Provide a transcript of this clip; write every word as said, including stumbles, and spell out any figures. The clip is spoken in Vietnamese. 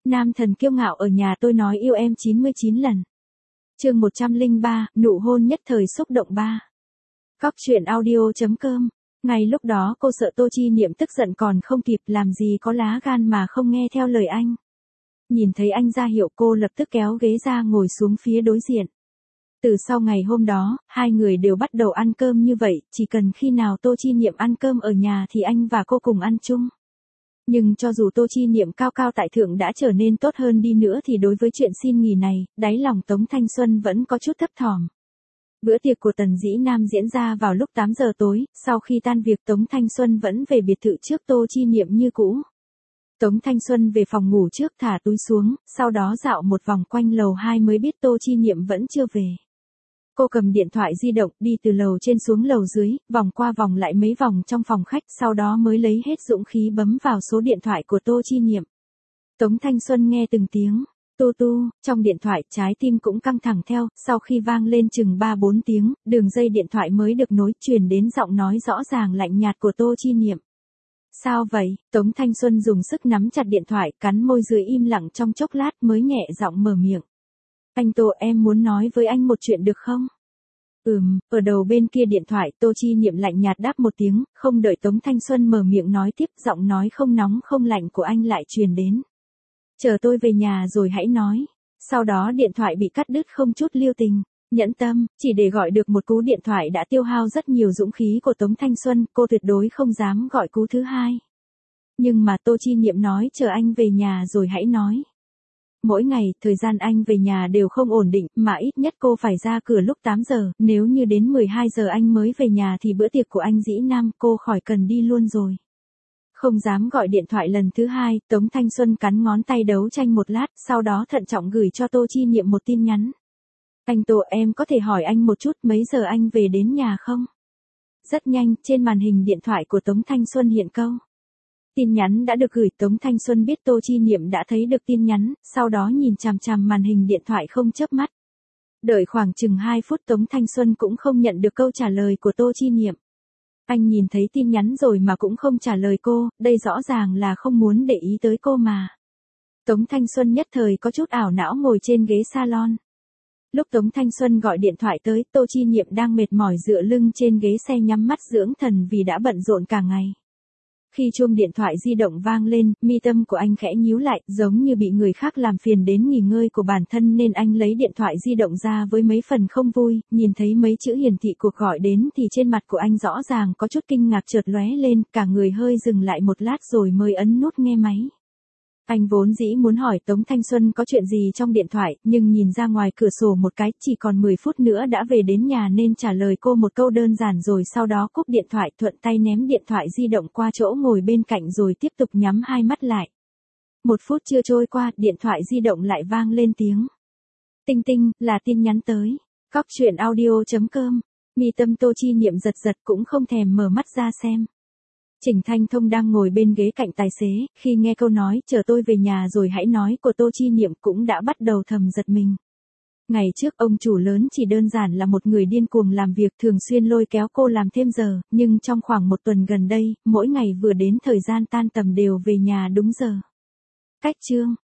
Nam thần kiêu ngạo ở nhà tôi nói yêu em chín mươi chín lần. Chương một trăm lẻ ba, nụ hôn nhất thời xúc động ba. Góc truyện audio.com. Ngay lúc đó cô sợ Tô Chi Niệm tức giận còn không kịp, làm gì có lá gan mà không nghe theo lời anh. Nhìn thấy anh ra hiệu, cô lập tức kéo ghế ra ngồi xuống phía đối diện. Từ sau ngày hôm đó, hai người đều bắt đầu ăn cơm như vậy, chỉ cần khi nào Tô Chi Niệm ăn cơm ở nhà thì anh và cô cùng ăn chung. Nhưng cho dù Tô Chi Niệm cao cao tại thượng đã trở nên tốt hơn đi nữa thì đối với chuyện xin nghỉ này, đáy lòng Tống Thanh Xuân vẫn có chút thấp thỏm. Bữa tiệc của Tần Dĩ Nam diễn ra vào lúc tám giờ tối, sau khi tan việc Tống Thanh Xuân vẫn về biệt thự trước Tô Chi Niệm như cũ. Tống Thanh Xuân về phòng ngủ trước thả túi xuống, sau đó dạo một vòng quanh lầu hai mới biết Tô Chi Niệm vẫn chưa về. Cô cầm điện thoại di động đi từ lầu trên xuống lầu dưới, vòng qua vòng lại mấy vòng trong phòng khách, sau đó mới lấy hết dũng khí bấm vào số điện thoại của Tô Chi Niệm. Tống Thanh Xuân nghe từng tiếng tu tu trong điện thoại, trái tim cũng căng thẳng theo, sau khi vang lên chừng ba bốn tiếng, đường dây điện thoại mới được nối, truyền đến giọng nói rõ ràng lạnh nhạt của Tô Chi Niệm. Sao vậy? Tống Thanh Xuân dùng sức nắm chặt điện thoại, cắn môi dưới im lặng trong chốc lát mới nhẹ giọng mở miệng. Anh Tô, em muốn nói với anh một chuyện được không? Ừm, ở đầu bên kia điện thoại Tô Chi Niệm lạnh nhạt đáp một tiếng, không đợi Tống Thanh Xuân mở miệng nói tiếp, giọng nói không nóng không lạnh của anh lại truyền đến. Chờ tôi về nhà rồi hãy nói. Sau đó điện thoại bị cắt đứt không chút lưu tình. Nhẫn tâm, chỉ để gọi được một cú điện thoại đã tiêu hao rất nhiều dũng khí của Tống Thanh Xuân, cô tuyệt đối không dám gọi cú thứ hai. Nhưng mà Tô Chi Niệm nói chờ anh về nhà rồi hãy nói. Mỗi ngày, thời gian anh về nhà đều không ổn định, mà ít nhất cô phải ra cửa lúc tám giờ, nếu như đến mười hai giờ anh mới về nhà thì bữa tiệc của anh Dĩ Nam cô khỏi cần đi luôn rồi. Không dám gọi điện thoại lần thứ hai, Tống Thanh Xuân cắn ngón tay đấu tranh một lát, sau đó thận trọng gửi cho Tô Chi Niệm một tin nhắn. Anh Tô, em có thể hỏi anh một chút mấy giờ anh về đến nhà không? Rất nhanh, trên màn hình điện thoại của Tống Thanh Xuân hiện câu. Tin nhắn đã được gửi, Tống Thanh Xuân biết Tô Chi Niệm đã thấy được tin nhắn, sau đó nhìn chằm chằm màn hình điện thoại không chớp mắt. Đợi khoảng chừng hai phút Tống Thanh Xuân cũng không nhận được câu trả lời của Tô Chi Niệm. Anh nhìn thấy tin nhắn rồi mà cũng không trả lời cô, đây rõ ràng là không muốn để ý tới cô mà. Tống Thanh Xuân nhất thời có chút ảo não ngồi trên ghế salon. Lúc Tống Thanh Xuân gọi điện thoại tới, Tô Chi Niệm đang mệt mỏi dựa lưng trên ghế xe nhắm mắt dưỡng thần vì đã bận rộn cả ngày. Khi chuông điện thoại di động vang lên, mi tâm của anh khẽ nhíu lại, giống như bị người khác làm phiền đến nghỉ ngơi của bản thân nên anh lấy điện thoại di động ra với mấy phần không vui, nhìn thấy mấy chữ hiển thị cuộc gọi đến thì trên mặt của anh rõ ràng có chút kinh ngạc chợt lóe lên, cả người hơi dừng lại một lát rồi mới ấn nút nghe máy. Anh vốn dĩ muốn hỏi Tống Thanh Xuân có chuyện gì trong điện thoại, nhưng nhìn ra ngoài cửa sổ một cái, chỉ còn mười phút nữa đã về đến nhà nên trả lời cô một câu đơn giản rồi sau đó cúp điện thoại, thuận tay ném điện thoại di động qua chỗ ngồi bên cạnh rồi tiếp tục nhắm hai mắt lại. Một phút chưa trôi qua, điện thoại di động lại vang lên tiếng. Tinh tinh, là tin nhắn tới. Góc truyện audio.com. Mi tâm Tô Chi Niệm giật giật cũng không thèm mở mắt ra xem. Trình Thanh Thông đang ngồi bên ghế cạnh tài xế, khi nghe câu nói, chờ tôi về nhà rồi hãy nói của Tô Chi Niệm cũng đã bắt đầu thầm giật mình. Ngày trước ông chủ lớn chỉ đơn giản là một người điên cuồng làm việc thường xuyên lôi kéo cô làm thêm giờ, nhưng trong khoảng một tuần gần đây, mỗi ngày vừa đến thời gian tan tầm đều về nhà đúng giờ. Cách chương,